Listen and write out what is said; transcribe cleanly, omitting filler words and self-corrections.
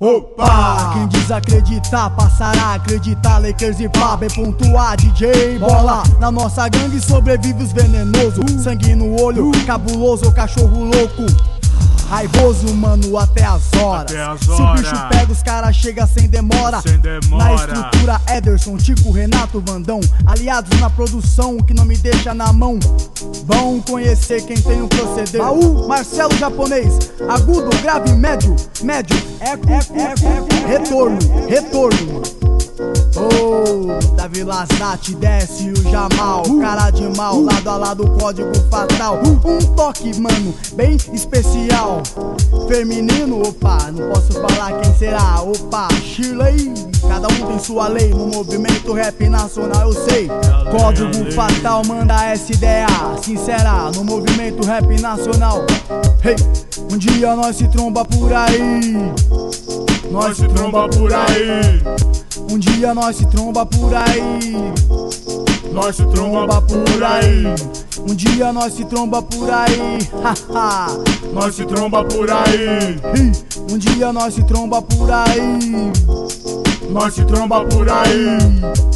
Opa! Quem desacreditar passará a acreditar. Lakers e pá, bem pontuar, DJ bola. Na nossa gangue sobrevive os venenosos. Sangue no olho, cabuloso, cachorro louco. Raivoso, mano, até as horas. Se o bicho pega, os caras chegam sem demora. Na estrutura, Ederson, Tico, Renato, Vandão. Aliados na produção, que não me deixa na mão. Vão conhecer quem tem o proceder. Baú, Marcelo japonês. Agudo, grave, médio. Médio, eco. Retorno, mano. Oh, Davi Lazati, desce o Jamal. Cara de mal, lado a lado, código fatal. Um toque, mano, bem especial. Feminino, opa, não posso falar quem será. Opa, Shirley, cada um tem sua lei. No movimento rap nacional eu sei. Código fatal, manda essa ideia sincera. No movimento rap nacional. Hey, um dia nós se tromba por aí. Nós se tromba por aí. Um dia nós se tromba por aí. Nós se tromba por aí. Um dia nós se tromba por aí. Haha. Nós se tromba por aí. Um dia nós se tromba por aí. Nós se tromba por aí.